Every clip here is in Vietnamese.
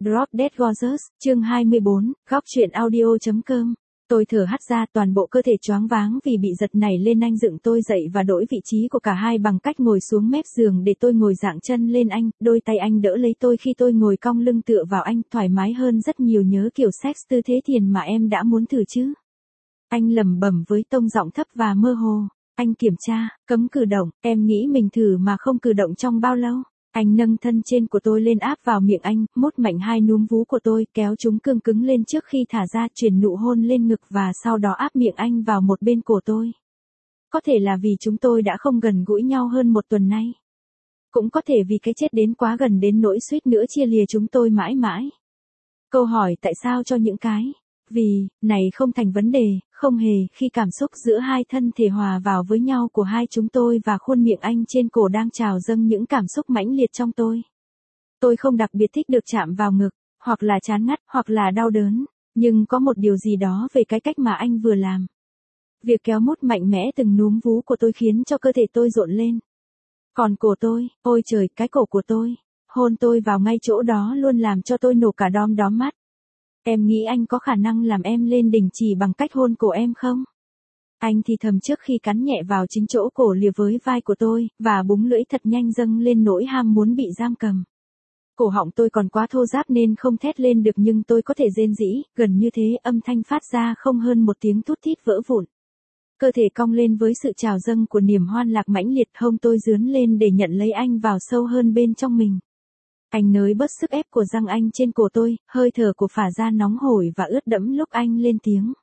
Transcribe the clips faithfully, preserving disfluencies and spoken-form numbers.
Drop Dead Gorgeous, chương hai mươi bốn, góc truyện audio.com. Tôi thở hắt ra, toàn bộ cơ thể choáng váng vì bị giật nảy lên. Anh dựng tôi dậy và đổi vị trí của cả hai bằng cách ngồi xuống mép giường để tôi ngồi dạng chân lên anh. Đôi tay anh đỡ lấy tôi khi tôi ngồi cong lưng tựa vào anh, thoải mái hơn rất nhiều. Nhớ kiểu sex tư thế thiền mà em đã muốn thử chứ? Anh lẩm bẩm với tông giọng thấp và mơ hồ. Anh kiểm tra, cấm cử động, em nghĩ mình thử mà không cử động trong bao lâu? Anh nâng thân trên của tôi lên áp vào miệng anh, mút mạnh hai núm vú của tôi, kéo chúng cương cứng lên trước khi thả ra, truyền nụ hôn lên ngực và sau đó áp miệng anh vào một bên cổ tôi. Có thể là vì chúng tôi đã không gần gũi nhau hơn một tuần nay. Cũng có thể vì cái chết đến quá gần đến nỗi suýt nữa chia lìa chúng tôi mãi mãi. Câu hỏi tại sao cho những cái vì này không thành vấn đề, không hề, khi cảm xúc giữa hai thân thể hòa vào với nhau của hai chúng tôi và khuôn miệng anh trên cổ đang trào dâng những cảm xúc mãnh liệt trong tôi. Tôi không đặc biệt thích được chạm vào ngực, hoặc là chán ngắt, hoặc là đau đớn, nhưng có một điều gì đó về cái cách mà anh vừa làm. Việc kéo mút mạnh mẽ từng núm vú của tôi khiến cho cơ thể tôi rộn lên. Còn cổ tôi, ôi trời, cái cổ của tôi, hôn tôi vào ngay chỗ đó luôn làm cho tôi nổ cả đom đóm mắt. Em nghĩ anh có khả năng làm em lên đỉnh chỉ bằng cách hôn cổ em không? Anh thì thầm trước khi cắn nhẹ vào chính chỗ cổ lìa với vai của tôi, và búng lưỡi thật nhanh dâng lên nỗi ham muốn bị giam cầm. Cổ họng tôi còn quá thô ráp nên không thét lên được, nhưng tôi có thể rên rỉ, gần như thế, âm thanh phát ra không hơn một tiếng thút thít vỡ vụn. Cơ thể cong lên với sự trào dâng của niềm hoan lạc mãnh liệt, hông tôi dướn lên để nhận lấy anh vào sâu hơn bên trong mình. Anh nới bớt sức ép của răng anh trên cổ tôi, hơi thở của phả ra nóng hổi và ướt đẫm lúc anh lên tiếng.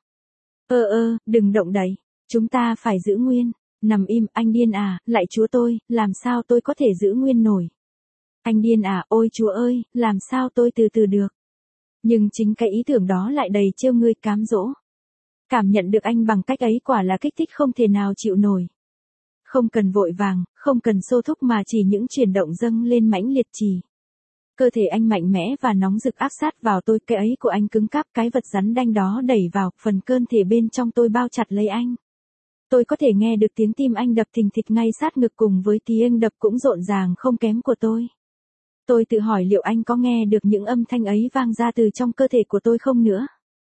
Ơ ơ, đừng động đậy, chúng ta phải giữ nguyên. Nằm im, anh điên à, lạy Chúa tôi, làm sao tôi có thể giữ nguyên nổi? Anh điên à, ôi Chúa ơi, làm sao tôi từ từ được? Nhưng chính cái ý tưởng đó lại đầy trêu ngươi, cám dỗ. Cảm nhận được anh bằng cách ấy quả là kích thích không thể nào chịu nổi. Không cần vội vàng, không cần xô thúc mà chỉ những chuyển động dâng lên mãnh liệt chỉ. Cơ thể anh mạnh mẽ và nóng rực áp sát vào tôi, cái ấy của anh cứng cáp, cái vật rắn đanh đó đẩy vào, phần cơ thể bên trong tôi bao chặt lấy anh. Tôi có thể nghe được tiếng tim anh đập thình thịch ngay sát ngực cùng với tiếng đập cũng rộn ràng không kém của tôi. Tôi tự hỏi liệu anh có nghe được những âm thanh ấy vang ra từ trong cơ thể của tôi không nữa.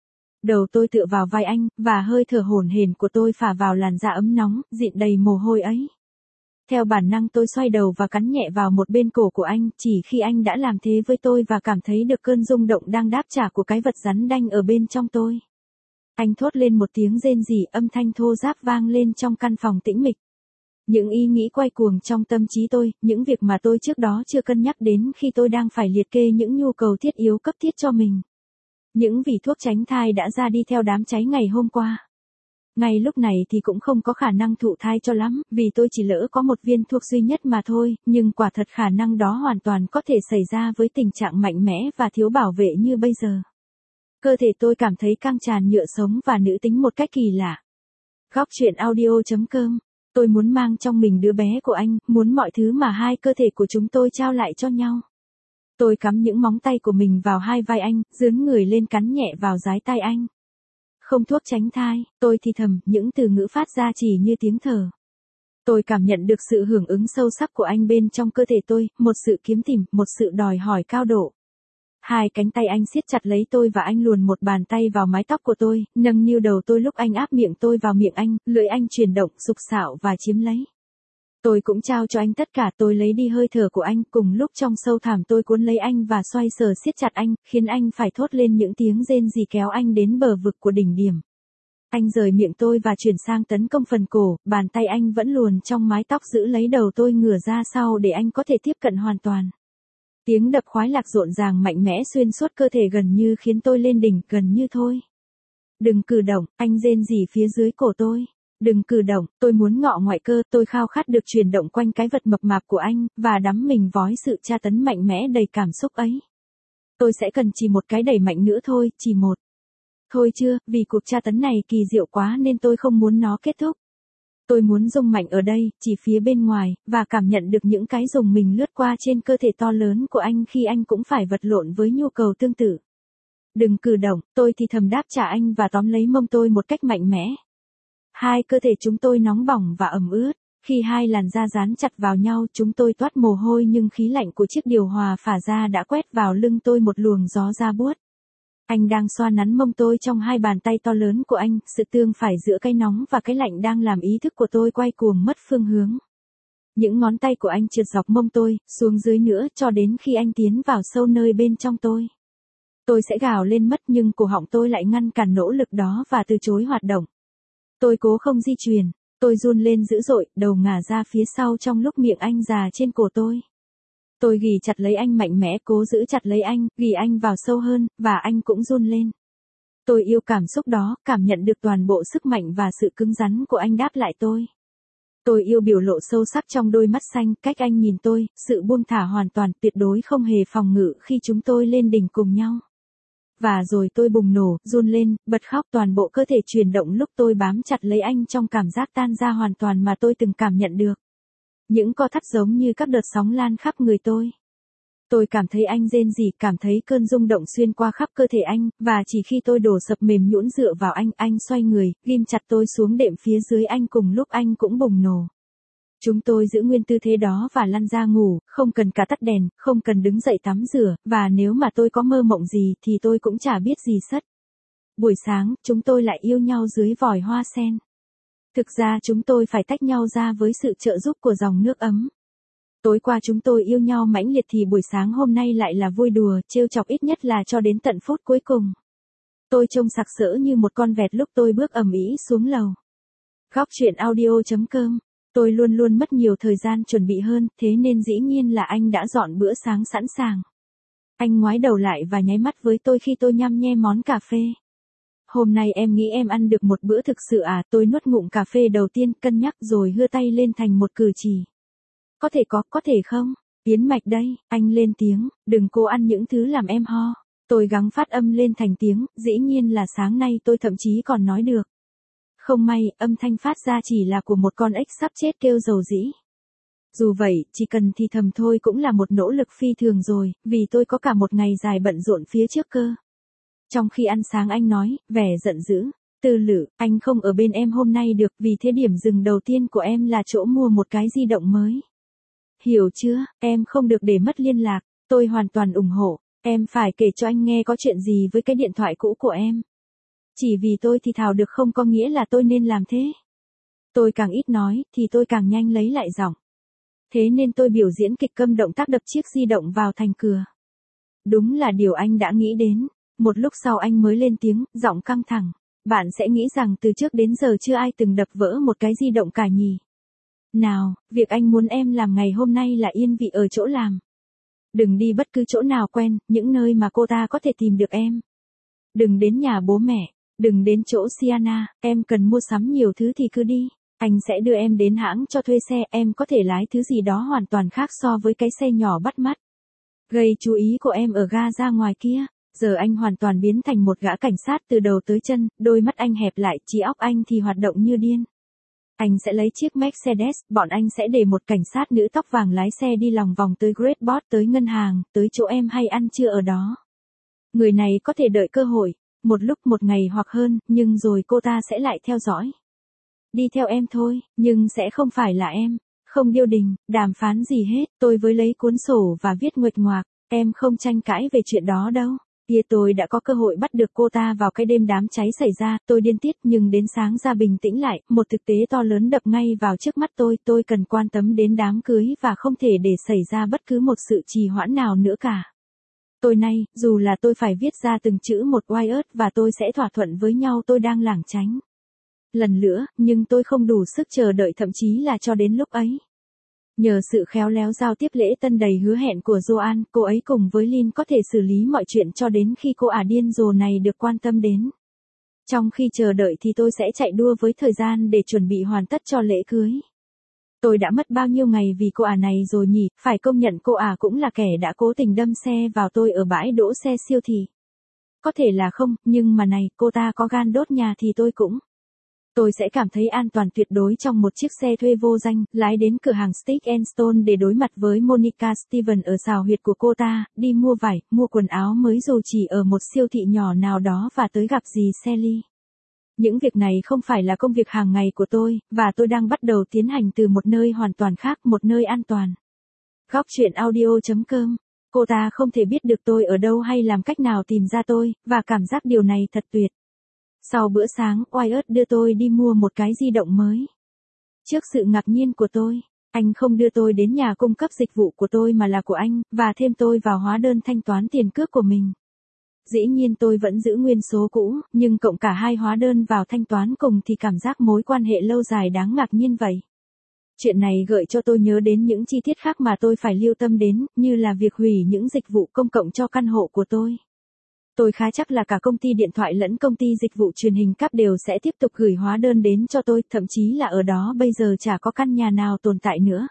Đầu tôi tựa vào vai anh, và hơi thở hổn hển của tôi phả vào làn da ấm nóng, dịn đầy mồ hôi ấy. Theo bản năng tôi xoay đầu và cắn nhẹ vào một bên cổ của anh, chỉ khi anh đã làm thế với tôi và cảm thấy được cơn rung động đang đáp trả của cái vật rắn đanh ở bên trong tôi. Anh thốt lên một tiếng rên rỉ, âm thanh thô ráp vang lên trong căn phòng tĩnh mịch. Những ý nghĩ quay cuồng trong tâm trí tôi, những việc mà tôi trước đó chưa cân nhắc đến khi tôi đang phải liệt kê những nhu cầu thiết yếu cấp thiết cho mình. Những vỉ thuốc tránh thai đã ra đi theo đám cháy ngày hôm qua. Ngay lúc này thì cũng không có khả năng thụ thai cho lắm, vì tôi chỉ lỡ có một viên thuốc duy nhất mà thôi, nhưng quả thật khả năng đó hoàn toàn có thể xảy ra với tình trạng mạnh mẽ và thiếu bảo vệ như bây giờ. Cơ thể tôi cảm thấy căng tràn nhựa sống và nữ tính một cách kỳ lạ. Góc truyện audio.com. Tôi muốn mang trong mình đứa bé của anh, muốn mọi thứ mà hai cơ thể của chúng tôi trao lại cho nhau. Tôi cắm những móng tay của mình vào hai vai anh, dướn người lên cắn nhẹ vào dái tai anh. Không thuốc tránh thai, tôi thì thầm, những từ ngữ phát ra chỉ như tiếng thở. Tôi cảm nhận được sự hưởng ứng sâu sắc của anh bên trong cơ thể tôi, một sự kiếm tìm, một sự đòi hỏi cao độ. Hai cánh tay anh siết chặt lấy tôi và anh luồn một bàn tay vào mái tóc của tôi, nâng niu đầu tôi lúc anh áp miệng tôi vào miệng anh, lưỡi anh chuyển động, sục sạo và chiếm lấy. Tôi cũng trao cho anh tất cả, tôi lấy đi hơi thở của anh, cùng lúc trong sâu thẳm tôi cuốn lấy anh và xoay sờ siết chặt anh, khiến anh phải thốt lên những tiếng rên rỉ kéo anh đến bờ vực của đỉnh điểm. Anh rời miệng tôi và chuyển sang tấn công phần cổ, bàn tay anh vẫn luồn trong mái tóc giữ lấy đầu tôi ngửa ra sau để anh có thể tiếp cận hoàn toàn. Tiếng đập khoái lạc rộn ràng mạnh mẽ xuyên suốt cơ thể gần như khiến tôi lên đỉnh, gần như thôi. Đừng cử động, anh rên rỉ phía dưới cổ tôi. Đừng cử động, tôi muốn ngọ ngoại cơ, tôi khao khát được chuyển động quanh cái vật mập mạp của anh, và đắm mình vói sự tra tấn mạnh mẽ đầy cảm xúc ấy. Tôi sẽ cần chỉ một cái đẩy mạnh nữa thôi, chỉ một. Thôi chưa, vì cuộc tra tấn này kỳ diệu quá nên tôi không muốn nó kết thúc. Tôi muốn rung mạnh ở đây, chỉ phía bên ngoài, và cảm nhận được những cái rùng mình lướt qua trên cơ thể to lớn của anh khi anh cũng phải vật lộn với nhu cầu tương tự. Đừng cử động, tôi thì thầm đáp trả anh và tóm lấy mông tôi một cách mạnh mẽ. Hai cơ thể chúng tôi nóng bỏng và ẩm ướt. Khi hai làn da dán chặt vào nhau, chúng tôi toát mồ hôi nhưng khí lạnh của chiếc điều hòa phả ra đã quét vào lưng tôi một luồng gió da buốt. Anh đang xoa nắn mông tôi trong hai bàn tay to lớn của anh, sự tương phải giữa cái nóng và cái lạnh đang làm ý thức của tôi quay cuồng mất phương hướng. Những ngón tay của anh trượt dọc mông tôi, xuống dưới nữa cho đến khi anh tiến vào sâu nơi bên trong tôi. Tôi sẽ gào lên mất nhưng cổ họng tôi lại ngăn cản nỗ lực đó và từ chối hoạt động. Tôi cố không di chuyển, tôi run lên dữ dội, đầu ngả ra phía sau trong lúc miệng anh già trên cổ tôi. Tôi ghì chặt lấy anh mạnh mẽ, cố giữ chặt lấy anh, ghì anh vào sâu hơn, và anh cũng run lên. Tôi yêu cảm xúc đó, cảm nhận được toàn bộ sức mạnh và sự cứng rắn của anh đáp lại tôi. Tôi yêu biểu lộ sâu sắc trong đôi mắt xanh, cách anh nhìn tôi, sự buông thả hoàn toàn, tuyệt đối không hề phòng ngự khi chúng tôi lên đỉnh cùng nhau. Và rồi tôi bùng nổ, run lên, bật khóc, toàn bộ cơ thể chuyển động lúc tôi bám chặt lấy anh trong cảm giác tan ra hoàn toàn mà tôi từng cảm nhận được. Những co thắt giống như các đợt sóng lan khắp người tôi. Tôi cảm thấy anh rên rỉ, cảm thấy cơn rung động xuyên qua khắp cơ thể anh, và chỉ khi tôi đổ sập mềm nhũn dựa vào anh, anh xoay người, ghim chặt tôi xuống đệm phía dưới anh cùng lúc anh cũng bùng nổ. Chúng tôi giữ nguyên tư thế đó và lăn ra ngủ, không cần cả tắt đèn, không cần đứng dậy tắm rửa, và nếu mà tôi có mơ mộng gì thì tôi cũng chả biết gì sất. Buổi sáng, chúng tôi lại yêu nhau dưới vòi hoa sen. Thực ra chúng tôi phải tách nhau ra với sự trợ giúp của dòng nước ấm. Tối qua chúng tôi yêu nhau mãnh liệt thì buổi sáng hôm nay lại là vui đùa, trêu chọc, ít nhất là cho đến tận phút cuối cùng. Tôi trông sặc sỡ như một con vẹt lúc tôi bước ầm ĩ xuống lầu. Góc truyện audio chấm com. Tôi luôn luôn mất nhiều thời gian chuẩn bị hơn, thế nên dĩ nhiên là anh đã dọn bữa sáng sẵn sàng. Anh ngoái đầu lại và nháy mắt với tôi khi tôi nhăm nhe món cà phê. Hôm nay em nghĩ em ăn được một bữa thực sự à? Tôi nuốt ngụm cà phê đầu tiên, cân nhắc rồi hưa tay lên thành một cử chỉ. Có thể có, có thể không? Yến mạch đây, anh lên tiếng, đừng cố ăn những thứ làm em ho. Tôi gắng phát âm lên thành tiếng, dĩ nhiên là sáng nay tôi thậm chí còn nói được. Không may, âm thanh phát ra chỉ là của một con ếch sắp chết kêu dầu dĩ. Dù vậy, chỉ cần thì thầm thôi cũng là một nỗ lực phi thường rồi, vì tôi có cả một ngày dài bận rộn phía trước cơ. Trong khi ăn sáng anh nói, vẻ giận dữ, Tư Lự, anh không ở bên em hôm nay được, vì thế điểm dừng đầu tiên của em là chỗ mua một cái di động mới. Hiểu chưa, em không được để mất liên lạc, tôi hoàn toàn ủng hộ, em phải kể cho anh nghe có chuyện gì với cái điện thoại cũ của em. Chỉ vì tôi thì thào được không có nghĩa là tôi nên làm thế. Tôi càng ít nói, thì tôi càng nhanh lấy lại giọng. Thế nên tôi biểu diễn kịch câm động tác đập chiếc di động vào thành cửa. Đúng là điều anh đã nghĩ đến. Một lúc sau anh mới lên tiếng, giọng căng thẳng. Bạn sẽ nghĩ rằng từ trước đến giờ chưa ai từng đập vỡ một cái di động cả nhỉ. Nào, việc anh muốn em làm ngày hôm nay là yên vị ở chỗ làm. Đừng đi bất cứ chỗ nào quen, những nơi mà cô ta có thể tìm được em. Đừng đến nhà bố mẹ, đừng đến chỗ Siana, em cần mua sắm nhiều thứ thì cứ đi. Anh sẽ đưa em đến hãng cho thuê xe, em có thể lái thứ gì đó hoàn toàn khác so với cái xe nhỏ bắt mắt. Gây chú ý của em ở ga ra ngoài kia. Giờ anh hoàn toàn biến thành một gã cảnh sát từ đầu tới chân, đôi mắt anh hẹp lại, trí óc anh thì hoạt động như điên. Anh sẽ lấy chiếc Mercedes, bọn anh sẽ để một cảnh sát nữ tóc vàng lái xe đi lòng vòng tới Great Boss, tới ngân hàng, tới chỗ em hay ăn trưa ở đó. Người này có thể đợi cơ hội, một lúc một ngày hoặc hơn, nhưng rồi cô ta sẽ lại theo dõi. Đi theo em thôi, nhưng sẽ không phải là em, không điêu đình, đàm phán gì hết, tôi với lấy cuốn sổ và viết nguệch ngoạc, em không tranh cãi về chuyện đó đâu. Kia tôi đã có cơ hội bắt được cô ta vào cái đêm đám cháy xảy ra, tôi điên tiết nhưng đến sáng ra bình tĩnh lại, một thực tế to lớn đập ngay vào trước mắt tôi, tôi cần quan tâm đến đám cưới và không thể để xảy ra bất cứ một sự trì hoãn nào nữa cả. Tôi nay, dù là tôi phải viết ra từng chữ một oai ớt và tôi sẽ thỏa thuận với nhau tôi đang lảng tránh. Lần nữa, nhưng tôi không đủ sức chờ đợi thậm chí là cho đến lúc ấy. Nhờ sự khéo léo giao tiếp lễ tân đầy hứa hẹn của Joan, cô ấy cùng với Lynn có thể xử lý mọi chuyện cho đến khi cô ả điên rồ này được quan tâm đến. Trong khi chờ đợi thì tôi sẽ chạy đua với thời gian để chuẩn bị hoàn tất cho lễ cưới. Tôi đã mất bao nhiêu ngày vì cô ả này rồi nhỉ, phải công nhận cô ả cũng là kẻ đã cố tình đâm xe vào tôi ở bãi đỗ xe siêu thị. Có thể là không, nhưng mà này, cô ta có gan đốt nhà thì tôi cũng. Tôi sẽ cảm thấy an toàn tuyệt đối trong một chiếc xe thuê vô danh, lái đến cửa hàng Stick and Stone để đối mặt với Monica Steven ở xào huyệt của cô ta, đi mua vải, mua quần áo mới dù chỉ ở một siêu thị nhỏ nào đó và tới gặp dì Sally. Những việc này không phải là công việc hàng ngày của tôi, và tôi đang bắt đầu tiến hành từ một nơi hoàn toàn khác, một nơi an toàn. Góc truyện audio chấm com. Cô ta không thể biết được tôi ở đâu hay làm cách nào tìm ra tôi, và cảm giác điều này thật tuyệt. Sau bữa sáng, Wyatt đưa tôi đi mua một cái di động mới. Trước sự ngạc nhiên của tôi, anh không đưa tôi đến nhà cung cấp dịch vụ của tôi mà là của anh, và thêm tôi vào hóa đơn thanh toán tiền cước của mình. Dĩ nhiên tôi vẫn giữ nguyên số cũ, nhưng cộng cả hai hóa đơn vào thanh toán cùng thì cảm giác mối quan hệ lâu dài đáng ngạc nhiên vậy. Chuyện này gợi cho tôi nhớ đến những chi tiết khác mà tôi phải lưu tâm đến, như là việc hủy những dịch vụ công cộng cho căn hộ của tôi. Tôi khá chắc là cả công ty điện thoại lẫn công ty dịch vụ truyền hình cáp đều sẽ tiếp tục gửi hóa đơn đến cho tôi, thậm chí là ở đó bây giờ chả có căn nhà nào tồn tại nữa.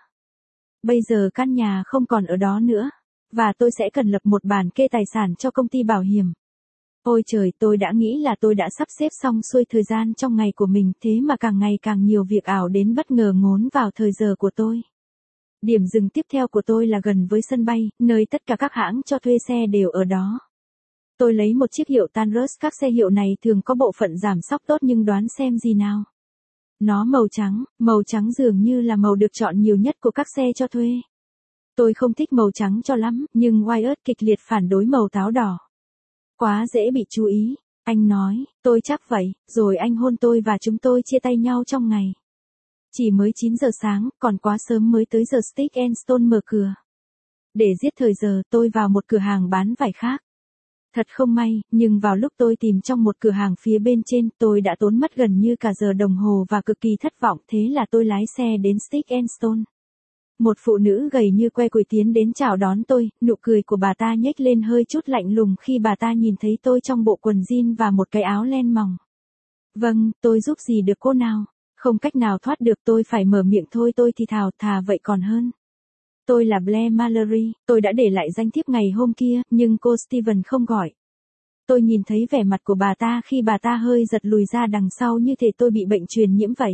Bây giờ căn nhà không còn ở đó nữa, và tôi sẽ cần lập một bản kê tài sản cho công ty bảo hiểm. Ôi trời, tôi đã nghĩ là tôi đã sắp xếp xong xuôi thời gian trong ngày của mình, thế mà càng ngày càng nhiều việc ảo đến bất ngờ ngốn vào thời giờ của tôi. Điểm dừng tiếp theo của tôi là gần với sân bay, nơi tất cả các hãng cho thuê xe đều ở đó. Tôi lấy một chiếc hiệu Tanrus, các xe hiệu này thường có bộ phận giảm xóc tốt, nhưng đoán xem gì nào. Nó màu trắng, màu trắng dường như là màu được chọn nhiều nhất của các xe cho thuê. Tôi không thích màu trắng cho lắm, nhưng Wyatt kịch liệt phản đối màu táo đỏ. Quá dễ bị chú ý, anh nói, tôi chắc vậy, rồi anh hôn tôi và chúng tôi chia tay nhau trong ngày. Chỉ mới chín giờ sáng, còn quá sớm mới tới giờ Stick and Stone mở cửa. Để giết thời giờ, tôi vào một cửa hàng bán vải khác. Thật không may, nhưng vào lúc tôi tìm trong một cửa hàng phía bên trên, tôi đã tốn mất gần như cả giờ đồng hồ và cực kỳ thất vọng, thế là tôi lái xe đến Stick and Stone. Một phụ nữ gầy như que củi tiến đến chào đón tôi, nụ cười của bà ta nhếch lên hơi chút lạnh lùng khi bà ta nhìn thấy tôi trong bộ quần jean và một cái áo len mỏng. Vâng, tôi giúp gì được cô nào? Không cách nào thoát được, tôi phải mở miệng thôi, tôi thì thào, thà vậy còn hơn. Tôi là Blair Mallory, tôi đã để lại danh thiếp ngày hôm kia, nhưng cô Steven không gọi. Tôi nhìn thấy vẻ mặt của bà ta khi bà ta hơi giật lùi ra đằng sau như thể tôi bị bệnh truyền nhiễm vậy.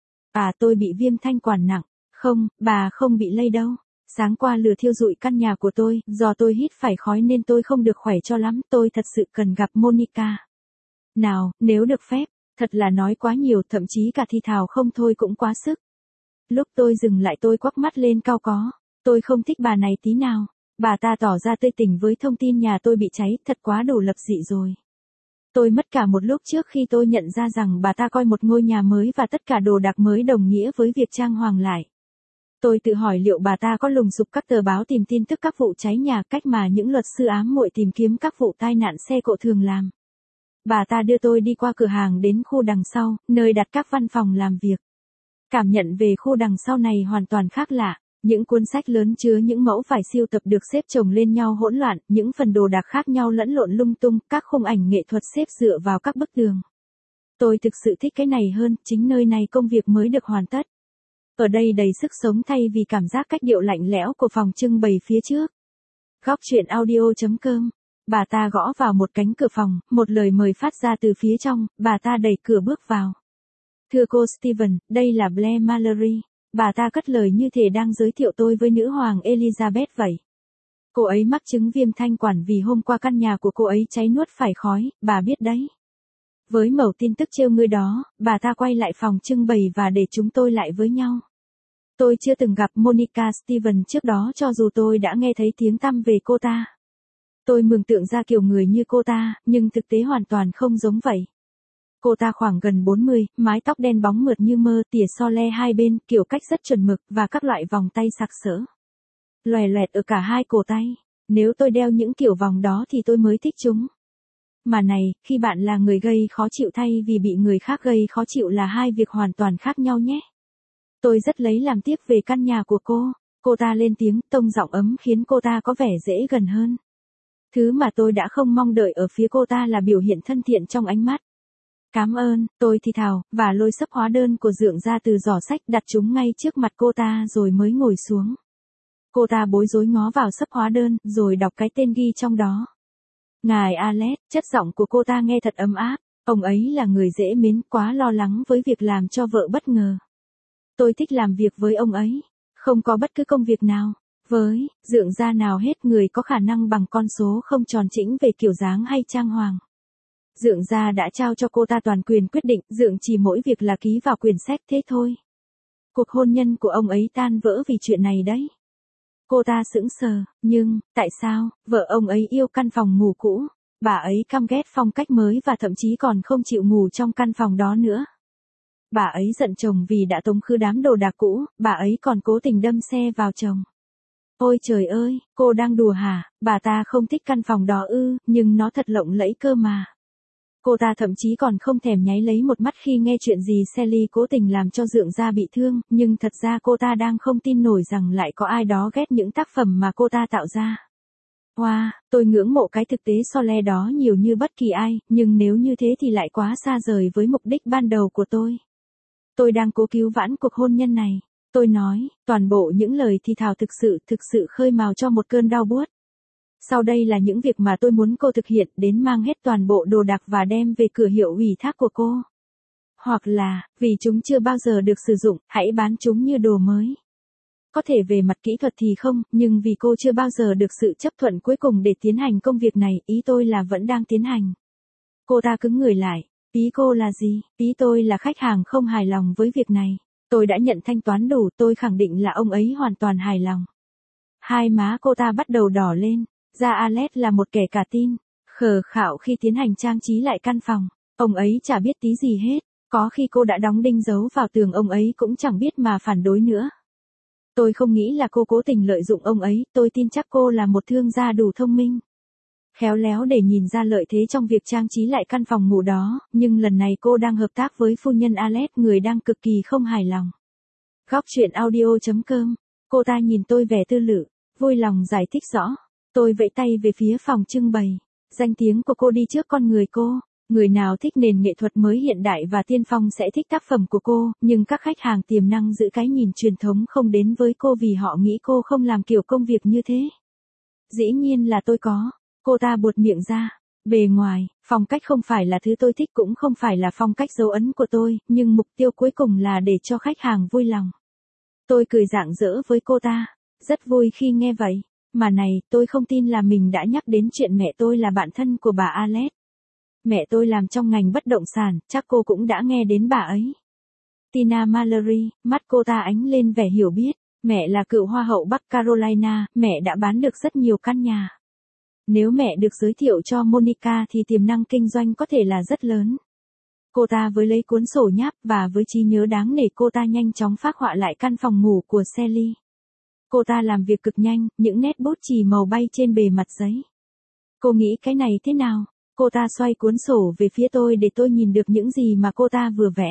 À, tôi bị viêm thanh quản nặng. Không, bà không bị lây đâu. Sáng qua lửa thiêu rụi căn nhà của tôi, do tôi hít phải khói nên tôi không được khỏe cho lắm, tôi thật sự cần gặp Monica. Nào, nếu được phép, thật là nói quá nhiều, thậm chí cả thì thào không thôi cũng quá sức. Lúc tôi dừng lại tôi quắc mắt lên cau có, tôi không thích bà này tí nào. Bà ta tỏ ra tươi tỉnh với thông tin nhà tôi bị cháy, thật quá đủ lập dị rồi. Tôi mất cả một lúc trước khi tôi nhận ra rằng bà ta coi một ngôi nhà mới và tất cả đồ đạc mới đồng nghĩa với việc trang hoàng lại. Tôi tự hỏi liệu bà ta có lùng sục các tờ báo tìm tin tức các vụ cháy nhà, cách mà những luật sư ám muội tìm kiếm các vụ tai nạn xe cộ thường làm. Bà ta đưa tôi đi qua cửa hàng đến khu đằng sau, nơi đặt các văn phòng làm việc. Cảm nhận về khu đằng sau này hoàn toàn khác lạ. Những cuốn sách lớn chứa những mẫu vải siêu tập được xếp chồng lên nhau hỗn loạn, những phần đồ đạc khác nhau lẫn lộn lung tung, các khung ảnh nghệ thuật xếp dựa vào các bức tường. Tôi thực sự thích cái này hơn, chính nơi này công việc mới được hoàn tất. Ở đây đầy sức sống thay vì cảm giác cách điệu lạnh lẽo của phòng trưng bày phía trước. Góc truyện audio chấm com. Bà ta gõ vào một cánh cửa phòng, một lời mời phát ra từ phía trong, bà ta đẩy cửa bước vào. Thưa cô Steven, đây là Blair Mallory. Bà ta cất lời như thể đang giới thiệu tôi với nữ hoàng Elizabeth vậy. Cô ấy mắc chứng viêm thanh quản vì hôm qua căn nhà của cô ấy cháy nuốt phải khói, bà biết đấy. Với mẩu tin tức trêu ngươi đó, bà ta quay lại phòng trưng bày và để chúng tôi lại với nhau. Tôi chưa từng gặp Monica Steven trước đó cho dù tôi đã nghe thấy tiếng tăm về cô ta. Tôi mường tượng ra kiểu người như cô ta, nhưng thực tế hoàn toàn không giống vậy. Cô ta khoảng gần bốn mươi, mái tóc đen bóng mượt như mơ, tỉa so le hai bên, kiểu cách rất chuẩn mực, và các loại vòng tay sặc sỡ. Loè loẹt ở cả hai cổ tay. Nếu tôi đeo những kiểu vòng đó thì tôi mới thích chúng. Mà này, khi bạn là người gây khó chịu thay vì bị người khác gây khó chịu là hai việc hoàn toàn khác nhau nhé. Tôi rất lấy làm tiếc về căn nhà của cô. Cô ta lên tiếng, tông giọng ấm khiến cô ta có vẻ dễ gần hơn. Thứ mà tôi đã không mong đợi ở phía cô ta là biểu hiện thân thiện trong ánh mắt. Cảm ơn, tôi thì thào, và lôi xấp hóa đơn của Dượng ra từ giỏ sách, đặt chúng ngay trước mặt cô ta rồi mới ngồi xuống. Cô ta bối rối ngó vào xấp hóa đơn, rồi đọc cái tên ghi trong đó. Ngài Alex, chất giọng của cô ta nghe thật ấm áp, ông ấy là người dễ mến, quá lo lắng với việc làm cho vợ bất ngờ. Tôi thích làm việc với ông ấy, không có bất cứ công việc nào, với Dượng gia nào hết người có khả năng bằng con số không tròn chỉnh về kiểu dáng hay trang hoàng. Dượng gia đã trao cho cô ta toàn quyền quyết định, Dượng chỉ mỗi việc là ký vào quyển sách thế thôi. Cuộc hôn nhân của ông ấy tan vỡ vì chuyện này đấy. Cô ta sững sờ, nhưng, tại sao, vợ ông ấy yêu căn phòng ngủ cũ, bà ấy căm ghét phong cách mới và thậm chí còn không chịu ngủ trong căn phòng đó nữa. Bà ấy giận chồng vì đã tống khứ đám đồ đạc cũ, bà ấy còn cố tình đâm xe vào chồng. Ôi trời ơi, cô đang đùa hả, bà ta không thích căn phòng đó ư, nhưng nó thật lộng lẫy cơ mà. Cô ta thậm chí còn không thèm nháy lấy một mắt khi nghe chuyện gì Sally cố tình làm cho Dượng gia bị thương, nhưng thật ra cô ta đang không tin nổi rằng lại có ai đó ghét những tác phẩm mà cô ta tạo ra. Wow, tôi ngưỡng mộ cái thực tế Sole đó nhiều như bất kỳ ai, nhưng nếu như thế thì lại quá xa rời với mục đích ban đầu của tôi. Tôi đang cố cứu vãn cuộc hôn nhân này. Tôi nói, toàn bộ những lời thì thào thực sự, thực sự khơi mào cho một cơn đau buốt. Sau đây là những việc mà tôi muốn cô thực hiện, đến mang hết toàn bộ đồ đạc và đem về cửa hiệu ủy thác của cô. Hoặc là, vì chúng chưa bao giờ được sử dụng, hãy bán chúng như đồ mới. Có thể về mặt kỹ thuật thì không, nhưng vì cô chưa bao giờ được sự chấp thuận cuối cùng để tiến hành công việc này, ý tôi là vẫn đang tiến hành. Cô ta cứng người lại, ý cô là gì? Ý tôi là khách hàng không hài lòng với việc này. Tôi đã nhận thanh toán đủ, tôi khẳng định là ông ấy hoàn toàn hài lòng. Hai má cô ta bắt đầu đỏ lên, ra Alex là một kẻ cả tin, khờ khạo khi tiến hành trang trí lại căn phòng. Ông ấy chả biết tí gì hết, có khi cô đã đóng đinh dấu vào tường ông ấy cũng chẳng biết mà phản đối nữa. Tôi không nghĩ là cô cố tình lợi dụng ông ấy, tôi tin chắc cô là một thương gia đủ thông minh. Khéo léo để nhìn ra lợi thế trong việc trang trí lại căn phòng ngủ đó, nhưng lần này cô đang hợp tác với phu nhân Alex, người đang cực kỳ không hài lòng. Góc truyện audio chấm com, cô ta nhìn tôi vẻ tư lự, vui lòng giải thích rõ. Tôi vẫy tay về phía phòng trưng bày. Danh tiếng của cô đi trước con người cô. Người nào thích nền nghệ thuật mới hiện đại và tiên phong sẽ thích tác phẩm của cô, nhưng các khách hàng tiềm năng giữ cái nhìn truyền thống không đến với cô vì họ nghĩ cô không làm kiểu công việc như thế. Dĩ nhiên là tôi có. Cô ta buột miệng ra. Bề ngoài, phong cách không phải là thứ tôi thích cũng không phải là phong cách dấu ấn của tôi, nhưng mục tiêu cuối cùng là để cho khách hàng vui lòng. Tôi cười rạng rỡ với cô ta. Rất vui khi nghe vậy. Mà này, tôi không tin là mình đã nhắc đến chuyện mẹ tôi là bạn thân của bà Alex. Mẹ tôi làm trong ngành bất động sản, chắc cô cũng đã nghe đến bà ấy. Tina Mallory, mắt cô ta ánh lên vẻ hiểu biết. Mẹ là cựu hoa hậu Bắc Carolina, mẹ đã bán được rất nhiều căn nhà. Nếu mẹ được giới thiệu cho Monica thì tiềm năng kinh doanh có thể là rất lớn. Cô ta với lấy cuốn sổ nháp và với trí nhớ đáng nể cô ta nhanh chóng phác họa lại căn phòng ngủ của Sally. Cô ta làm việc cực nhanh, những nét bút chì màu bay trên bề mặt giấy. Cô nghĩ cái này thế nào? Cô ta xoay cuốn sổ về phía tôi để tôi nhìn được những gì mà cô ta vừa vẽ.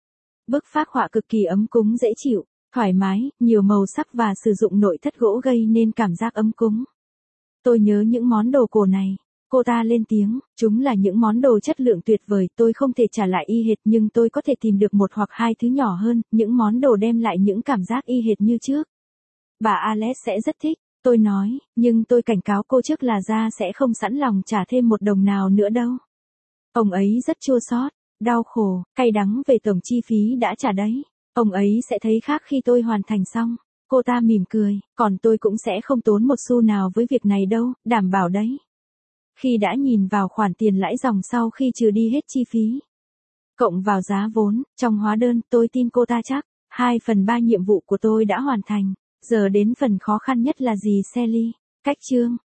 Bức phác họa cực kỳ ấm cúng dễ chịu, thoải mái, nhiều màu sắc và sử dụng nội thất gỗ gây nên cảm giác ấm cúng. Tôi nhớ những món đồ cổ này. Cô ta lên tiếng, chúng là những món đồ chất lượng tuyệt vời, tôi không thể trả lại y hệt nhưng tôi có thể tìm được một hoặc hai thứ nhỏ hơn, những món đồ đem lại những cảm giác y hệt như trước. Bà Alex sẽ rất thích, tôi nói, nhưng tôi cảnh cáo cô trước là ra sẽ không sẵn lòng trả thêm một đồng nào nữa đâu. Ông ấy rất chua xót, đau khổ, cay đắng về tổng chi phí đã trả đấy. Ông ấy sẽ thấy khác khi tôi hoàn thành xong. Cô ta mỉm cười, còn tôi cũng sẽ không tốn một xu nào với việc này đâu, đảm bảo đấy. Khi đã nhìn vào khoản tiền lãi dòng sau khi trừ đi hết chi phí, cộng vào giá vốn, trong hóa đơn, tôi tin cô ta chắc, hai phần ba nhiệm vụ của tôi đã hoàn thành. Giờ đến phần khó khăn nhất là gì Sally? Cách chương.